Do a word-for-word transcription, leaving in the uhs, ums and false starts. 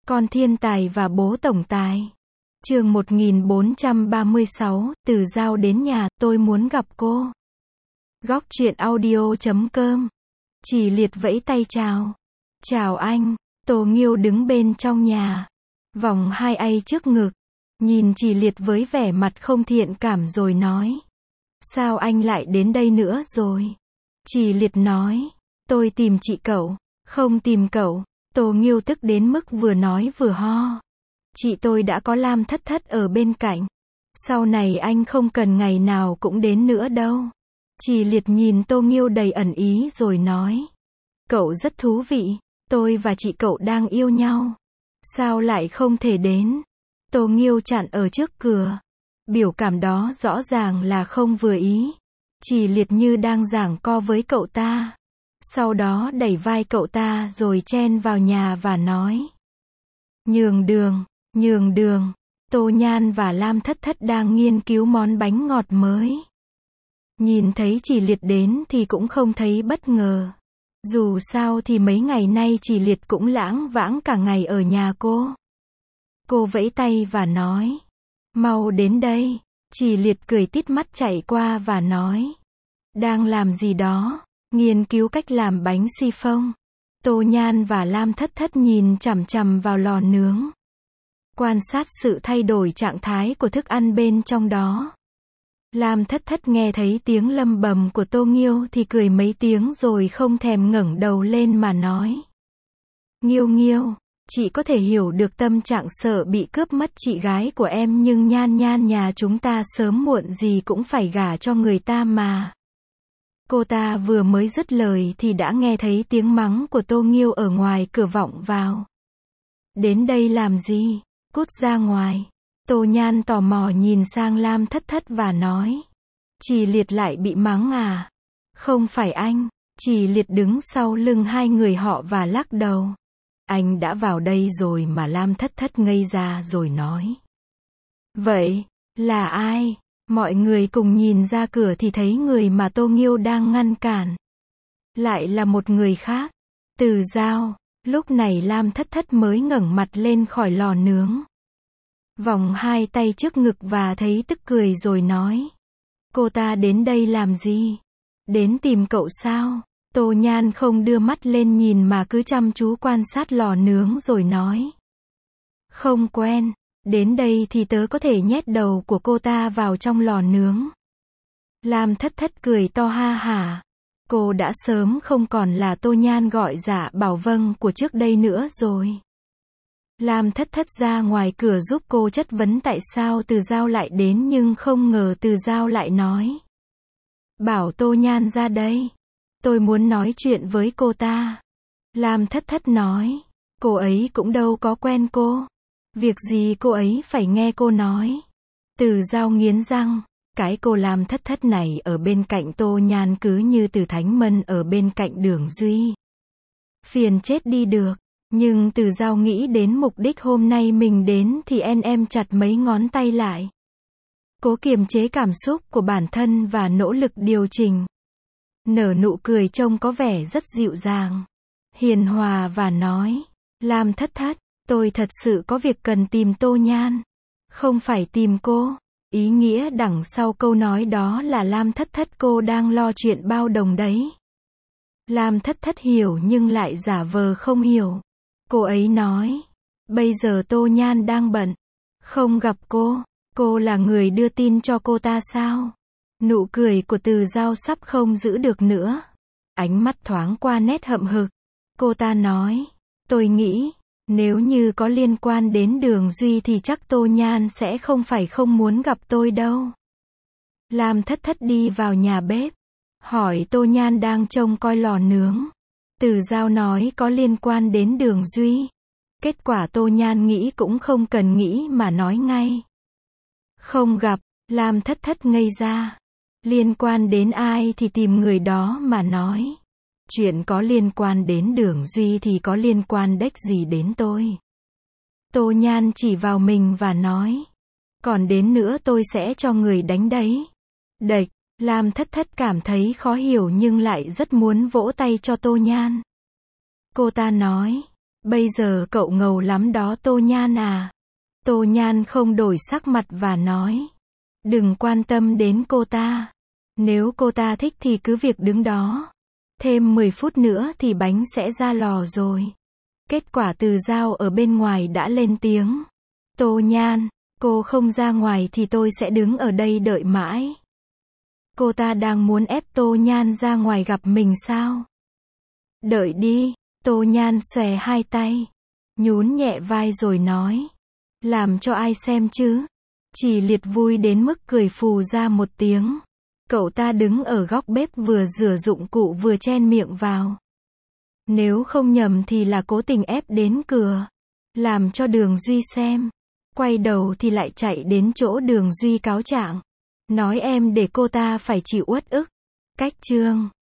Con thiên tài và bố tổng tài. Chương một nghìn bốn trăm ba mươi sáu, từ Giao đến nhà, tôi muốn gặp cô. Góc truyện audio chấm com. Chỉ Liệt vẫy tay chào. Chào anh. Tô Nghiêu đứng bên trong nhà, vòng hai tay trước ngực, nhìn Chỉ Liệt với vẻ mặt không thiện cảm rồi nói. Sao anh lại đến đây nữa rồi? Chỉ Liệt nói. Tôi tìm chị cậu. Không tìm cậu. Tô Nghiêu tức đến mức vừa nói vừa ho. Chị tôi đã có Lam Thất Thất ở bên cạnh. Sau này anh không cần ngày nào cũng đến nữa đâu. Chỉ Liệt nhìn Tô Nghiêu đầy ẩn ý rồi nói. Cậu rất thú vị. Tôi và chị cậu đang yêu nhau. Sao lại không thể đến? Tô Nghiêu chặn ở trước cửa. Biểu cảm đó rõ ràng là không vừa ý. Chỉ Liệt như đang giảng co với cậu ta. Sau đó đẩy vai cậu ta rồi chen vào nhà và nói. Nhường đường, nhường đường. Tô Nhan và Lam Thất Thất đang nghiên cứu món bánh ngọt mới. Nhìn thấy Chỉ Liệt đến thì cũng không thấy bất ngờ. Dù sao thì mấy ngày nay Chỉ Liệt cũng lãng vãng cả ngày ở nhà cô. Cô vẫy tay và nói. Mau đến đây. Chỉ Liệt cười tít mắt chạy qua và nói. Đang làm gì đó? Nghiên cứu cách làm bánh xi phông. Tô Nhan và Lam Thất Thất nhìn chằm chằm vào lò nướng. Quan sát sự thay đổi trạng thái của thức ăn bên trong đó. Lam Thất Thất nghe thấy tiếng lầm bầm của Tô Nghiêu thì cười mấy tiếng rồi không thèm ngẩng đầu lên mà nói. Nghiêu Nghiêu, chị có thể hiểu được tâm trạng sợ bị cướp mất chị gái của em nhưng Nhan Nhan nhà chúng ta sớm muộn gì cũng phải gả cho người ta mà. Cô ta vừa mới dứt lời thì đã nghe thấy tiếng mắng của Tô Nghiêu ở ngoài cửa vọng vào. Đến đây làm gì? Cút ra ngoài. Tô Nhan tò mò nhìn sang Lam Thất Thất và nói. Chỉ Liệt lại bị mắng à? Không phải anh. Chỉ Liệt đứng sau lưng hai người họ và lắc đầu. Anh đã vào đây rồi mà. Lam Thất Thất ngây ra rồi nói. Vậy, là ai? Mọi người cùng nhìn ra cửa thì thấy người mà Tô Nghiêu đang ngăn cản. Lại là một người khác. Từ Giao. Lúc này Lam Thất Thất mới ngẩng mặt lên khỏi lò nướng. Vòng hai tay trước ngực và thấy tức cười rồi nói. Cô ta đến đây làm gì? Đến tìm cậu sao? Tô Nhan không đưa mắt lên nhìn mà cứ chăm chú quan sát lò nướng rồi nói. Không quen. Đến đây thì tớ có thể nhét đầu của cô ta vào trong lò nướng. Lam Thất Thất cười to ha hả. Cô đã sớm không còn là Tô Nhan gọi dạ bảo vâng của trước đây nữa rồi. Lam Thất Thất ra ngoài cửa giúp cô chất vấn tại sao Từ Giao lại đến nhưng không ngờ Từ Giao lại nói. Bảo Tô Nhan ra đây. Tôi muốn nói chuyện với cô ta. Lam Thất Thất nói. Cô ấy cũng đâu có quen cô. Việc gì cô ấy phải nghe cô nói. Từ Giao nghiến răng. Cái cô Lam Thất Thất này ở bên cạnh Tô Nhan cứ như Từ Thánh Mân ở bên cạnh Đường Duy. Phiền chết đi được. Nhưng Từ Giao nghĩ đến mục đích hôm nay mình đến thì en em chặt mấy ngón tay lại. Cố kiềm chế cảm xúc của bản thân và nỗ lực điều chỉnh. Nở nụ cười trông có vẻ rất dịu dàng, hiền hòa và nói. Lam Thất Thất, tôi thật sự có việc cần tìm Tô Nhan. Không phải tìm cô. Ý nghĩa đằng sau câu nói đó là Lam Thất Thất cô đang lo chuyện bao đồng đấy. Lam Thất Thất hiểu nhưng lại giả vờ không hiểu. Cô ấy nói. Bây giờ Tô Nhan đang bận. Không gặp cô. Cô là người đưa tin cho cô ta sao? Nụ cười của Từ Giao sắp không giữ được nữa. Ánh mắt thoáng qua nét hậm hực. Cô ta nói. Tôi nghĩ. Nếu như có liên quan đến Đường Duy thì chắc Tô Nhan sẽ không phải không muốn gặp tôi đâu. Lam Thất Thất đi vào nhà bếp. Hỏi Tô Nhan đang trông coi lò nướng. Từ Giao nói có liên quan đến Đường Duy. Kết quả Tô Nhan nghĩ cũng không cần nghĩ mà nói ngay. Không gặp. Lam Thất Thất ngây ra. Liên quan đến ai thì tìm người đó mà nói. Chuyện có liên quan đến Đường Duy thì có liên quan đếch gì đến tôi. Tô Nhan chỉ vào mình và nói. Còn đến nữa tôi sẽ cho người đánh đấy. Đệch. Lam Thất Thất cảm thấy khó hiểu nhưng lại rất muốn vỗ tay cho Tô Nhan. Cô ta nói. Bây giờ cậu ngầu lắm đó Tô Nhan à. Tô Nhan không đổi sắc mặt và nói. Đừng quan tâm đến cô ta. Nếu cô ta thích thì cứ việc đứng đó. Thêm mười phút nữa thì bánh sẽ ra lò rồi. Kết quả Từ Dao ở bên ngoài đã lên tiếng. Tô Nhan, cô không ra ngoài thì tôi sẽ đứng ở đây đợi mãi. Cô ta đang muốn ép Tô Nhan ra ngoài gặp mình sao? Đợi đi, Tô Nhan xòe hai tay, nhún nhẹ vai rồi nói. Làm cho ai xem chứ? Chỉ Liệt vui đến mức cười phù ra một tiếng. Cậu ta đứng ở góc bếp vừa rửa dụng cụ vừa chen miệng vào. Nếu không nhầm thì là cố tình ép đến cửa. Làm cho Đường Duy xem. Quay đầu thì lại chạy đến chỗ Đường Duy cáo trạng. Nói em để cô ta phải chịu uất ức. Cách chương